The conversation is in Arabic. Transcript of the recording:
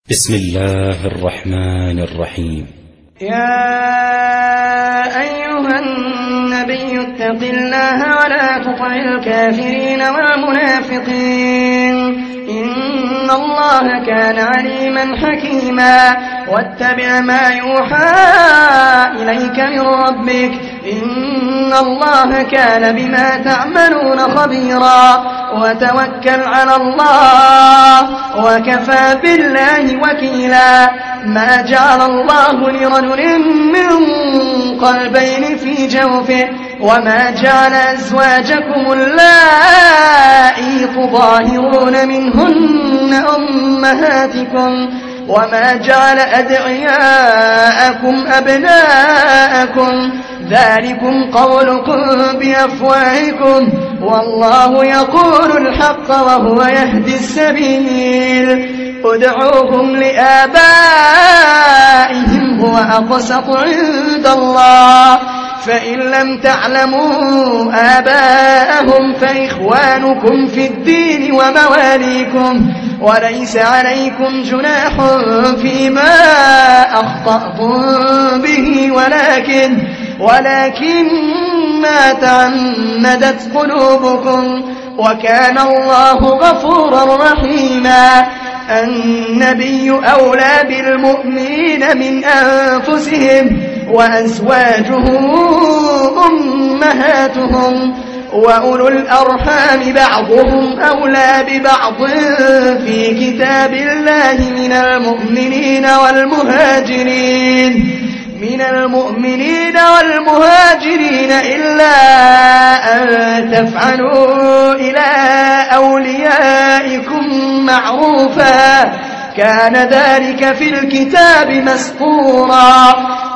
بسم الله الرحمن الرحيم. يا أيها النبي اتق الله ولا تطع الكافرين والمنافقين إن الله كان عليما حكيما واتبع ما يوحى إليك من ربك إن الله كان بما تعملون خبيرا وتوكل على الله وكفى بالله وكيلا ما جعل الله لرجل من قلبين في جوفه وما جعل أزواجكم اللائي تظاهرون منهن أمهاتكم وما جعل أدعياءكم أبناءكم ذلكم قولكم بأفواهكم والله يقول الحق وهو يهدي السبيل ادعوهم لآبائهم هو أقسط عند الله فإن لم تعلموا آباءهم فإخوانكم في الدين ومواليكم وليس عليكم جناح فيما أخطأتم به ولكن ما تعمدت قلوبكم وكان الله غفورا رحيما النبي أولى بالمؤمنين من أنفسهم وأزواجه أمهاتهم وأولو الأرحام بعضهم أولى ببعض في كتاب الله من المؤمنين والمهاجرين إلا أن تفعلوا إلى أوليائكم معروفا كان ذلك في الكتاب مسطورا